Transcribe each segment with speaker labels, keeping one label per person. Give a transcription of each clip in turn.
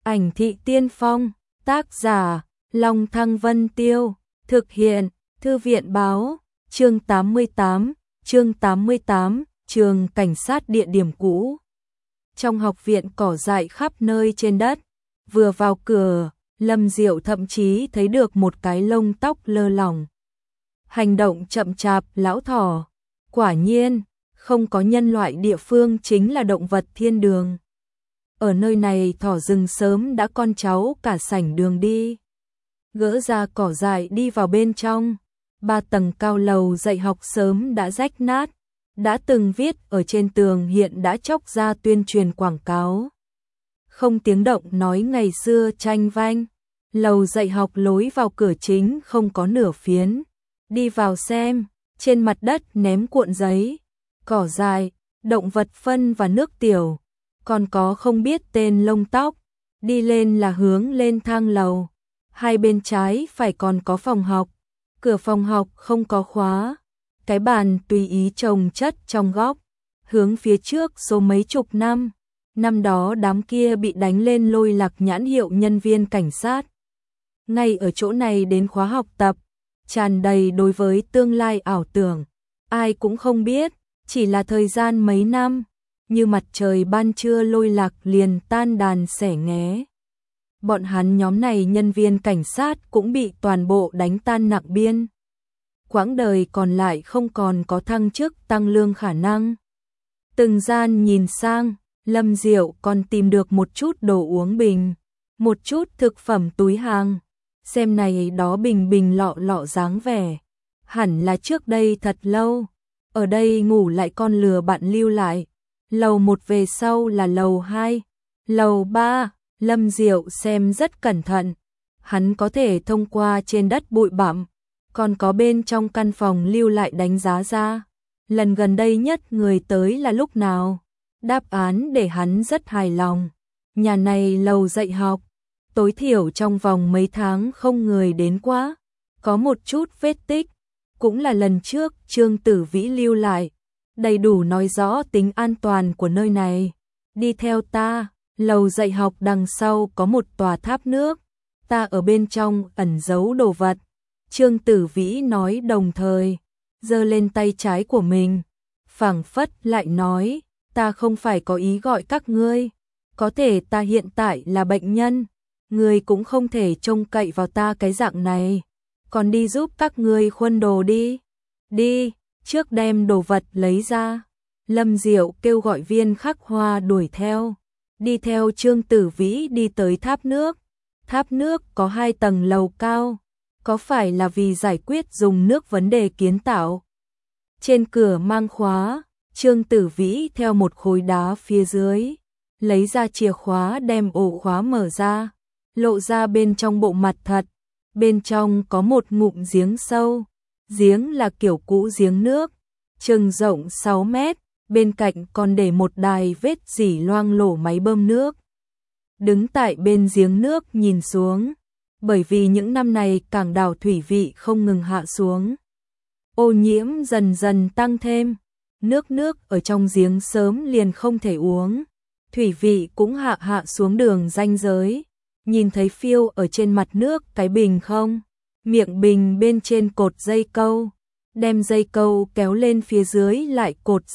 Speaker 1: Ảnh thị tiên phong, tác giả, Long Thăng Vân Tiêu, thực hiện, Thư viện báo, chương 88, trường cảnh sát địa điểm cũ. Trong học viện cỏ dại khắp nơi trên đất, vừa vào cửa, Lâm Diệu thậm chí thấy được một cái lông tóc lơ lỏng. Hành động chậm chạp lão thỏ, quả nhiên, không có nhân loại địa phương chính là động vật thiên đường. Ở nơi này thỏ rừng sớm đã con cháu cả sảnh đường đi. Gỡ ra cỏ dại đi vào bên trong, 3 tầng cao lầu dạy học sớm đã rách nát, đã từng viết ở trên tường hiện đã chóc ra tuyên truyền quảng cáo. Không tiếng động nói ngày xưa tranh vanh, lầu dạy học lối vào cửa chính không có nửa phiến. Đi vào xem, trên mặt đất ném cuộn giấy, cỏ dại, động vật phân và nước tiểu, còn có không biết tên lông tóc. Đi lên là hướng lên thang lầu, hai bên trái phải còn có phòng học, cửa phòng học không có khóa, cái bàn tùy ý chồng chất trong góc, hướng phía trước số mấy chục năm. Năm đó đám kia bị đánh lên lôi lạc nhãn hiệu nhân viên cảnh sát. Ngay ở chỗ này đến khóa học tập, tràn đầy đối với tương lai ảo tưởng. Ai cũng không biết, chỉ là thời gian mấy năm, như mặt trời ban trưa lôi lạc liền tan đàn xẻ nghé. Bọn hắn nhóm này nhân viên cảnh sát cũng bị toàn bộ đánh tan nặng biên. Quãng đời còn lại không còn có thăng chức tăng lương khả năng. Từng gian nhìn sang, Lâm Diệu còn tìm được một chút đồ uống bình, một chút thực phẩm túi hàng. Xem này đó bình bình lọ lọ dáng vẻ, hẳn là trước đây thật lâu. Ở đây ngủ lại con lừa bạn lưu lại. Lầu 1 về sau là lầu 2, lầu 3, Lâm Diệu xem rất cẩn thận. Hắn có thể thông qua trên đất bụi bặm, còn có bên trong căn phòng lưu lại đánh giá ra. Lần gần đây nhất người tới là lúc nào? Đáp án để hắn rất hài lòng. Nhà này lầu dạy học, tối thiểu trong vòng mấy tháng không người đến quá. Có một chút vết tích, cũng là lần trước Trương Tử Vĩ lưu lại, đầy đủ nói rõ tính an toàn của nơi này. Đi theo ta, lầu dạy học đằng sau có một tòa tháp nước, ta ở bên trong ẩn giấu đồ vật. Trương Tử Vĩ nói đồng thời, giơ lên tay trái của mình, phảng phất lại nói, ta không phải có ý gọi các ngươi, có thể ta hiện tại là bệnh nhân, ngươi cũng không thể trông cậy vào ta cái dạng này, còn đi giúp các ngươi khuân đồ đi. Đi, trước đem đồ vật lấy ra. Lâm Diệu kêu gọi Viên Khắc Hoa đuổi theo, đi theo Trương Tử Vĩ đi tới tháp nước. Tháp nước có 2 tầng lầu cao, có phải là vì giải quyết dùng nước vấn đề kiến tạo? Trên cửa mang khóa, Trương Tử Vĩ theo một khối đá phía dưới, lấy ra chìa khóa đem ổ khóa mở ra, lộ ra bên trong bộ mặt thật. Bên trong có một ngụm giếng sâu, giếng là kiểu cũ giếng nước, chừng rộng 6 mét, bên cạnh còn để một đài vết dỉ loang lổ máy bơm nước. Đứng tại bên giếng nước nhìn xuống, bởi vì những năm này cảng đảo thủy vị không ngừng hạ xuống. Ô nhiễm dần dần tăng thêm, nước ở trong giếng sớm liền không thể uống, thủy vị cũng hạ xuống đường ranh giới. Nhìn thấy phiêu ở trên mặt nước cái bình không? Miệng bình bên trên cột dây câu, đem dây câu kéo lên phía dưới lại cột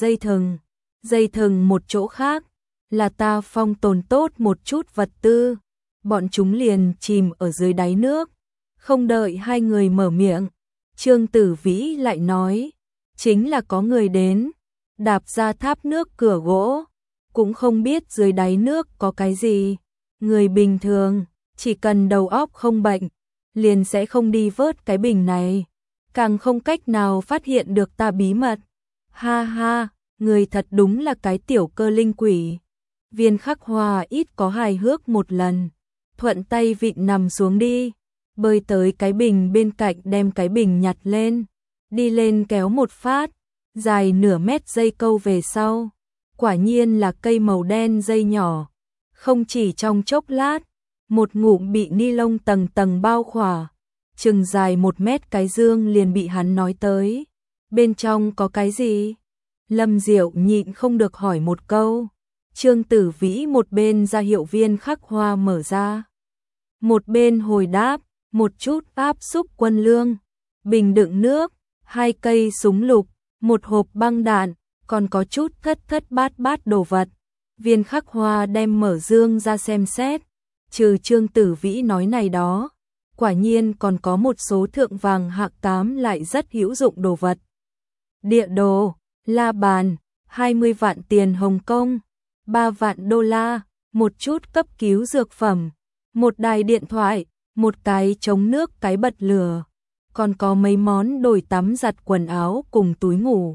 Speaker 1: dây thừng một chỗ khác, là ta phong tồn tốt một chút vật tư, bọn chúng liền chìm ở dưới đáy nước. Không đợi hai người mở miệng, Trương Tử Vĩ lại nói, chính là có người đến, đạp ra tháp nước cửa gỗ, cũng không biết dưới đáy nước có cái gì. Người bình thường, chỉ cần đầu óc không bệnh, liền sẽ không đi vớt cái bình này, càng không cách nào phát hiện được ta bí mật. Ha ha, người thật đúng là cái tiểu cơ linh quỷ. Viên Khắc Hoa ít có hài hước một lần, thuận tay vịn nằm xuống đi, bơi tới cái bình bên cạnh đem cái bình nhặt lên, đi lên kéo một phát, dài nửa mét dây câu về sau, quả nhiên là cây màu đen dây nhỏ. Không chỉ trong chốc lát, một ngụm bị ni lông tầng tầng bao khỏa, chừng dài 1 mét cái dương liền bị hắn nói tới. Bên trong có cái gì? Lâm Diệu nhịn không được hỏi một câu. Trương Tử Vĩ một bên ra hiệu viên khắc hoa mở ra, một bên hồi đáp, một chút áp xúc quân lương, bình đựng nước, 2 cây súng lục, một hộp băng đạn, còn có chút thất thất bát bát đồ vật. Viên khắc hoa đem mở dương ra xem xét, trừ Trương Tử Vĩ nói này đó, quả nhiên còn có một số thượng vàng hạ cám lại rất hữu dụng đồ vật. Địa đồ, la bàn, 20 vạn tiền Hồng Kông, 3 vạn đô la, một chút cấp cứu dược phẩm, một đài điện thoại, một cái chống nước cái bật lửa, còn có mấy món đổi tắm giặt quần áo cùng túi ngủ.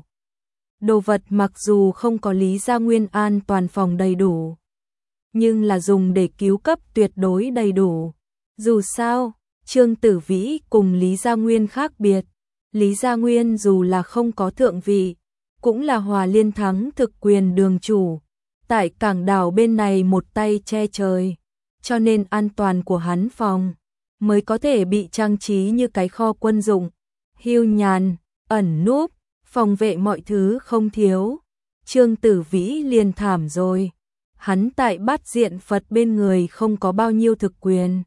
Speaker 1: Đồ vật mặc dù không có Lý Gia Nguyên an toàn phòng đầy đủ, nhưng là dùng để cứu cấp tuyệt đối đầy đủ. Dù sao, Trương Tử Vĩ cùng Lý Gia Nguyên khác biệt. Lý Gia Nguyên dù là không có thượng vị, cũng là Hòa Liên Thắng thực quyền đường chủ. Tại cảng đảo bên này một tay che trời, cho nên an toàn của hắn phòng mới có thể bị trang trí như cái kho quân dụng. Hưu nhàn, ẩn núp, phòng vệ mọi thứ không thiếu. Trương Tử Vĩ liền thảm rồi. Hắn tại Bát Diện Phật bên người không có bao nhiêu thực quyền.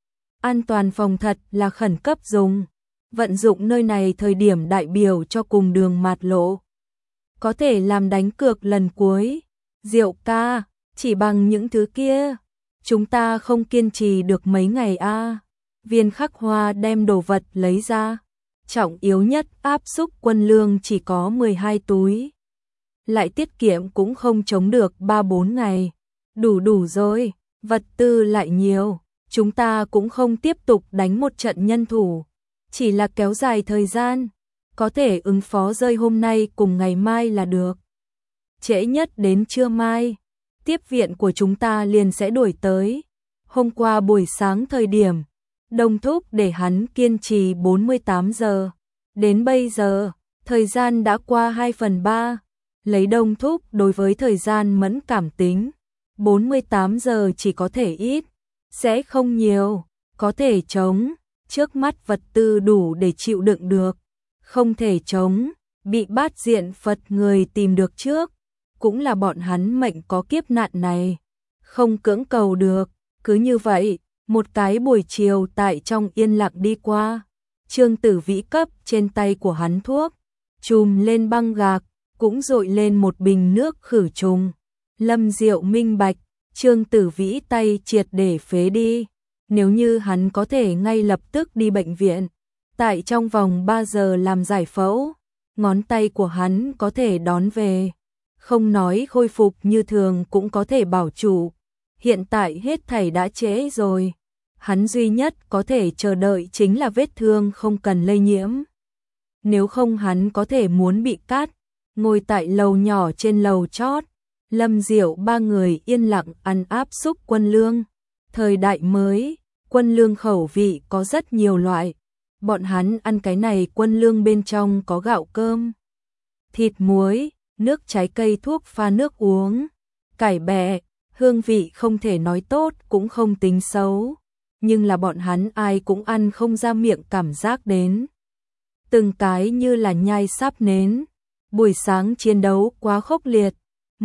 Speaker 1: An toàn phòng thật là khẩn cấp dùng. Vận dụng nơi này thời điểm đại biểu cho cùng đường mạt lộ. Có thể làm đánh cược lần cuối. Diệu ca, chỉ bằng những thứ kia, chúng ta không kiên trì được mấy ngày a. Viên khắc hoa đem đồ vật lấy ra. Trọng yếu nhất áp xúc quân lương chỉ có 12 túi. Lại tiết kiệm cũng không chống được 3-4 ngày. Đủ rồi, vật tư lại nhiều. Chúng ta cũng không tiếp tục đánh một trận nhân thủ. Chỉ là kéo dài thời gian. Có thể ứng phó rơi hôm nay cùng ngày mai là được. Trễ nhất đến trưa mai, tiếp viện của chúng ta liền sẽ đuổi tới. Hôm qua buổi sáng thời điểm, Đông Thúc để hắn kiên trì 48 giờ. Đến bây giờ, thời gian đã qua 2/3. Lấy Đông Thúc đối với thời gian mẫn cảm tính, 48 giờ chỉ có thể ít, sẽ không nhiều, có thể chống, trước mắt vật tư đủ để chịu đựng được. Không thể chống, bị Bát Diện Phật người tìm được trước. Cũng là bọn hắn mệnh có kiếp nạn này, không cưỡng cầu được. Cứ như vậy, một cái buổi chiều tại trong yên lặng đi qua. Trương Tử Vĩ cấp trên tay của hắn thuốc, chùm lên băng gạc, cũng dội lên một bình nước khử trùng. Lâm Diệu minh bạch, Trương Tử Vĩ tay triệt để phế đi. Nếu như hắn có thể ngay lập tức đi bệnh viện, tại trong vòng 3 giờ làm giải phẫu, ngón tay của hắn có thể đón về. Không nói khôi phục như thường cũng có thể bảo trụ. Hiện tại hết thảy đã trễ rồi. Hắn duy nhất có thể chờ đợi chính là vết thương không cần lây nhiễm. Nếu không hắn có thể muốn bị cắt. Ngồi tại lầu nhỏ trên lầu chót, Lâm Diệu 3 người yên lặng ăn áp xúc quân lương. Thời đại mới, quân lương khẩu vị có rất nhiều loại. Bọn hắn ăn cái này quân lương bên trong có gạo cơm, thịt muối, nước trái cây, thuốc pha nước uống, cải bẹ, hương vị không thể nói tốt cũng không tính xấu, nhưng là bọn hắn ai cũng ăn không ra miệng cảm giác đến. Từng cái như là nhai sáp nến. Buổi sáng chiến đấu quá khốc liệt,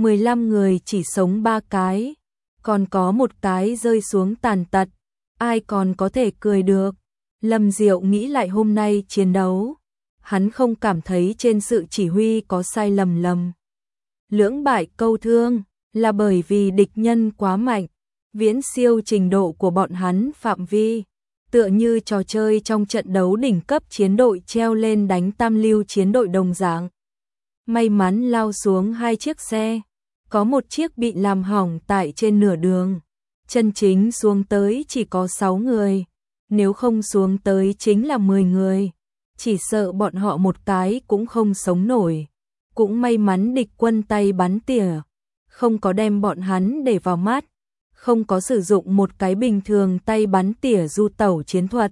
Speaker 1: 15 người chỉ sống 3 cái, còn có một cái rơi xuống tàn tật, ai còn có thể cười được. Lâm Diệu nghĩ lại hôm nay chiến đấu, hắn không cảm thấy trên sự chỉ huy có sai lầm. Lưỡng bại câu thương là bởi vì địch nhân quá mạnh, viễn siêu trình độ của bọn hắn phạm vi, tựa như trò chơi trong trận đấu đỉnh cấp chiến đội treo lên đánh tam lưu chiến đội đồng dạng. May mắn lao xuống 2 chiếc xe, có một chiếc bị làm hỏng tại trên nửa đường, chân chính xuống tới chỉ có 6 người, nếu không xuống tới chính là 10 người, chỉ sợ bọn họ một cái cũng không sống nổi. Cũng may mắn địch quân tay bắn tỉa, không có đem bọn hắn để vào mắt, không có sử dụng một cái bình thường tay bắn tỉa du tẩu chiến thuật.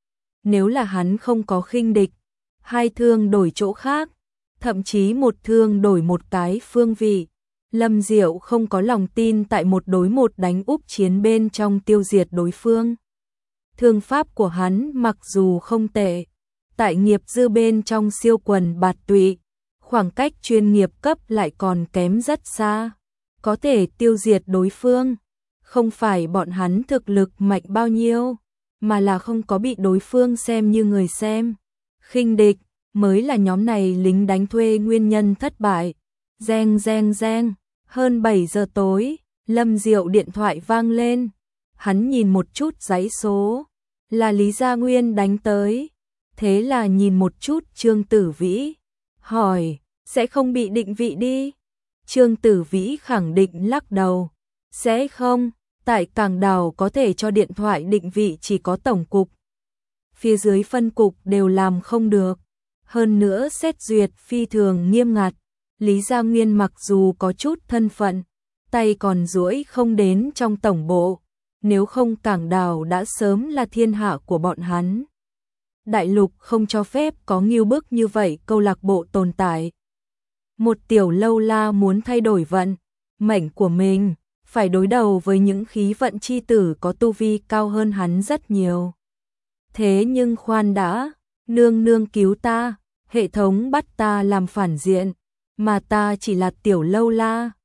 Speaker 1: Nếu là hắn không có khinh địch, 2 thương đổi chỗ khác, thậm chí 1 thương đổi một cái phương vị, Lâm Diệu không có lòng tin tại 1 đối 1 đánh úp chiến bên trong tiêu diệt đối phương. Thương pháp của hắn mặc dù không tệ, tại nghiệp dư bên trong siêu quần bạt tụy, khoảng cách chuyên nghiệp cấp lại còn kém rất xa. có thể tiêu diệt đối phương. Không phải bọn hắn thực lực mạnh bao nhiêu, mà là không có bị đối phương xem như người xem. Khinh địch mới là nhóm này lính đánh thuê nguyên nhân thất bại. Reng reng reng, hơn 7 giờ tối, Lâm Diệu điện thoại vang lên. Hắn nhìn một chút dãy số, là Lý Gia Nguyên đánh tới. Thế là nhìn một chút Trương Tử Vĩ, hỏi, sẽ không bị định vị đi? Trương Tử Vĩ khẳng định lắc đầu, sẽ không, tại Cảng Đảo có thể cho điện thoại định vị chỉ có tổng cục. Phía dưới phân cục đều làm không được. Hơn nữa xét duyệt phi thường nghiêm ngặt. Lý Gia Nguyên mặc dù có chút thân phận, tay còn duỗi không đến trong tổng bộ, nếu không Cảng Đảo đã sớm là thiên hạ của bọn hắn. Đại lục không cho phép có ngưu bức như vậy câu lạc bộ tồn tại. Một tiểu lâu la muốn thay đổi vận mệnh của mình, phải đối đầu với những khí vận chi tử có tu vi cao hơn hắn rất nhiều. Thế nhưng khoan đã, nương nương cứu ta, hệ thống bắt ta làm phản diện, mà ta chỉ là tiểu lâu la,